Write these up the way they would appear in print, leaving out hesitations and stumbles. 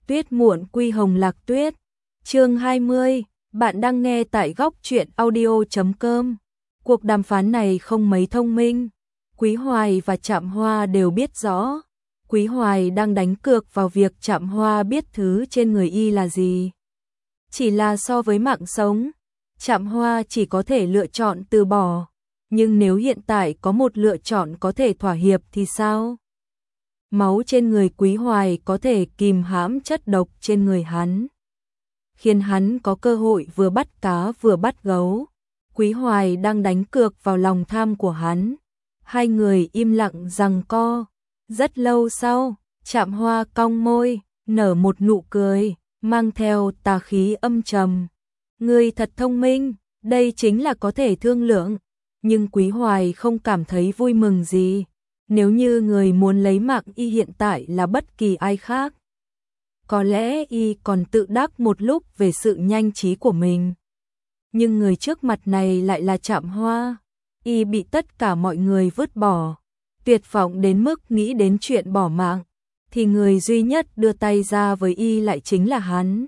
Tuyết muộn quy hồng lạc tuyết. Chương 20, bạn đang nghe tại góc truyện audio.com. Cuộc đàm phán này không mấy thông minh. Quý Hoài và Trạm Hoa đều biết rõ. Quý Hoài đang đánh cược vào việc Trạm Hoa biết thứ trên người y là gì. Chỉ là so với mạng sống, Trạm Hoa chỉ có thể lựa chọn từ bỏ. Nhưng nếu hiện tại có một lựa chọn có thể thỏa hiệp thì sao? Máu trên người Quý Hoài có thể kìm hãm chất độc trên người hắn, khiến hắn có cơ hội vừa bắt cá vừa bắt gấu. Quý Hoài đang đánh cược vào lòng tham của hắn. Hai người im lặng giằng co. Rất lâu sau, Trạm Hoa cong môi, nở một nụ cười, mang theo tà khí âm trầm. Ngươi thật thông minh, đây chính là có thể thương lượng. Nhưng Quý Hoài không cảm thấy vui mừng gì. Nếu như người muốn lấy mạng y hiện tại là bất kỳ ai khác, có lẽ y còn tự đắc một lúc về sự nhanh trí của mình. Nhưng người trước mặt này lại là Trạm Hoa. Y bị tất cả mọi người vứt bỏ, tuyệt vọng đến mức nghĩ đến chuyện bỏ mạng, thì người duy nhất đưa tay ra với y lại chính là hắn.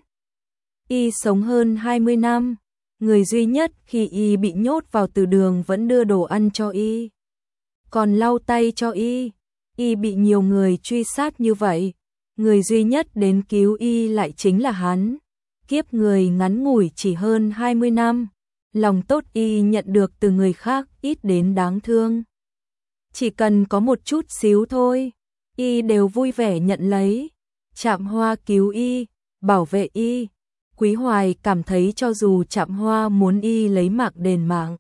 Y sống hơn 20 năm, người duy nhất khi y bị nhốt vào từ đường vẫn đưa đồ ăn cho y, còn lau tay cho y. Y bị nhiều người truy sát như vậy, người duy nhất đến cứu y lại chính là hắn. Kiếp người ngắn ngủi chỉ hơn 20 năm, lòng tốt y nhận được từ người khác ít đến đáng thương. Chỉ cần có một chút xíu thôi, y đều vui vẻ nhận lấy. Trạm Hoa cứu y, bảo vệ y. Quý Hoài cảm thấy cho dù Trạm Hoa muốn y lấy mạng đền mạng,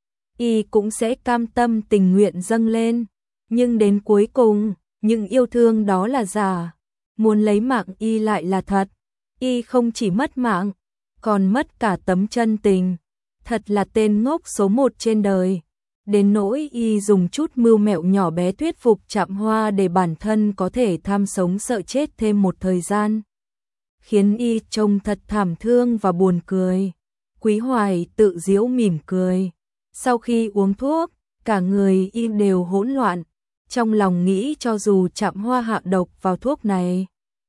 y cũng sẽ cam tâm tình nguyện dâng lên. Nhưng đến cuối cùng, những yêu thương đó là giả, muốn lấy mạng y lại là thật. Y không chỉ mất mạng, còn mất cả tấm chân tình. Thật là tên ngốc số 1 trên đời. Đến nỗi y dùng chút mưu mẹo nhỏ bé thuyết phục Trạm Hoa để bản thân có thể tham sống sợ chết thêm một thời gian, khiến y trông thật thảm thương và buồn cười. Quý Hoài tự giễu mỉm cười. Sau khi uống thuốc, cả người y đều hỗn loạn, trong lòng nghĩ cho dù Trạm Hoa hạ độc vào thuốc này,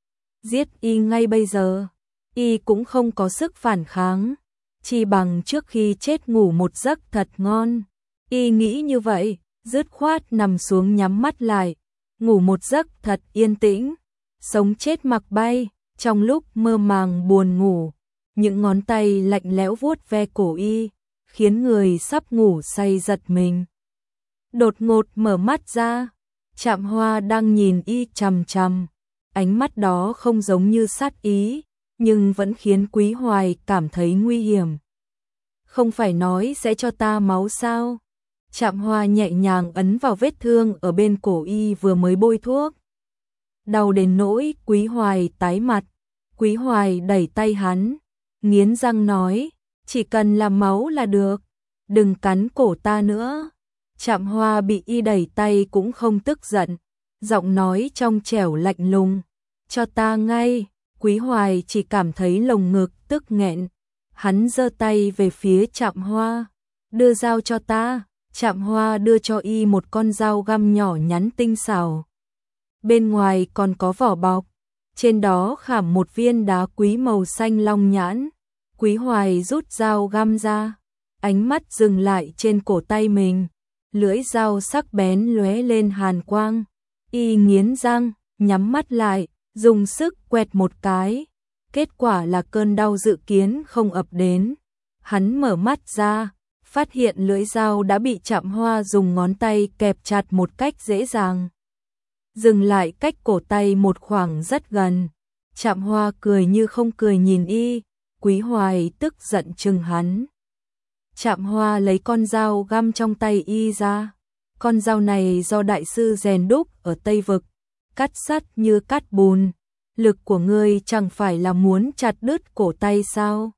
giết y ngay bây giờ, y cũng không có sức phản kháng, chỉ bằng trước khi chết ngủ một giấc thật ngon. Y nghĩ như vậy, dứt khoát nằm xuống nhắm mắt lại, ngủ một giấc thật yên tĩnh, sống chết mặc bay. Trong lúc mơ màng buồn ngủ, những ngón tay lạnh lẽo vuốt ve cổ y, khiến người sắp ngủ say giật mình. Đột ngột mở mắt ra, Trạm Hoa đang nhìn y chằm chằm. Ánh mắt đó không giống như sát ý, nhưng vẫn khiến Quý Hoài cảm thấy nguy hiểm. Không phải nói sẽ cho ta máu sao? Trạm Hoa nhẹ nhàng ấn vào vết thương ở bên cổ y vừa mới bôi thuốc. Đau đến nỗi Quý Hoài tái mặt. Quý Hoài đẩy tay hắn, nghiến răng nói, chỉ cần làm máu là được, đừng cắn cổ ta nữa. Trạm Hoa bị y đẩy tay cũng không tức giận, giọng nói trong trẻo lạnh lùng, cho ta ngay. Quý Hoài chỉ cảm thấy lồng ngực tức nghẹn, hắn giơ tay về phía Trạm Hoa, đưa dao cho ta. Trạm Hoa đưa cho y một con dao găm nhỏ nhắn tinh xảo, bên ngoài còn có vỏ bọc, trên đó khảm một viên đá quý màu xanh long nhãn. Quý Hoài rút dao găm ra, ánh mắt dừng lại trên cổ tay mình, lưỡi dao sắc bén lóe lên hàn quang. Y nghiến răng, nhắm mắt lại, dùng sức quẹt một cái. Kết quả là cơn đau dự kiến không ập đến. Hắn mở mắt ra, phát hiện lưỡi dao đã bị Trạm Hoa dùng ngón tay kẹp chặt một cách dễ dàng, dừng lại cách cổ tay một khoảng rất gần. Trạm Hoa cười như không cười nhìn y. Quý Hoài tức giận trừng hắn. Trạm Hoa lấy con dao găm trong tay y ra. Con dao này do đại sư rèn đúc ở Tây Vực, cắt sắt như cắt bùn. Lực của ngươi chẳng phải là muốn chặt đứt cổ tay sao?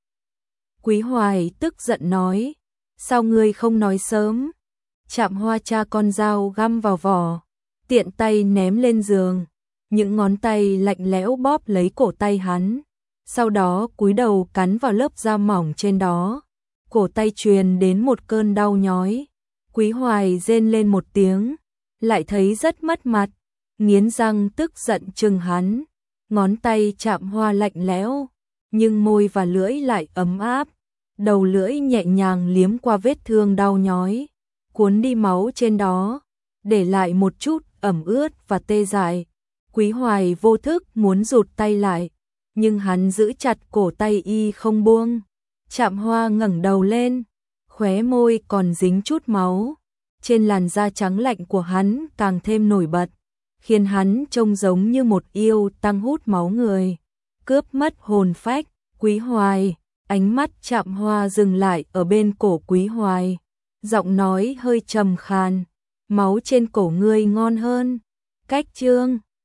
Quý Hoài tức giận nói, sao ngươi không nói sớm? Trạm Hoa tra con dao găm vào vỏ, tiện tay ném lên giường, những ngón tay lạnh lẽo bóp lấy cổ tay hắn, sau đó cúi đầu cắn vào lớp da mỏng trên đó. Cổ tay truyền đến một cơn đau nhói. Quý Hoài rên lên một tiếng, lại thấy rất mất mặt, nghiến răng tức giận trừng hắn. ngón tay chạm hoa lạnh lẽo, nhưng môi và lưỡi lại ấm áp, đầu lưỡi nhẹ nhàng liếm qua vết thương đau nhói, cuốn đi máu trên đó, để lại một chút ẩm ướt và tê dại. Quý Hoài vô thức muốn rụt tay lại, nhưng hắn giữ chặt cổ tay y không buông. Trạm Hoa ngẩng đầu lên, khóe môi còn dính chút máu, trên làn da trắng lạnh của hắn càng thêm nổi bật, khiến hắn trông giống như một yêu tăng hút máu người, cướp mất hồn phách. Quý Hoài, ánh mắt Trạm Hoa dừng lại ở bên cổ Quý Hoài, giọng nói hơi trầm khàn, máu trên cổ ngươi ngon hơn. Cách chương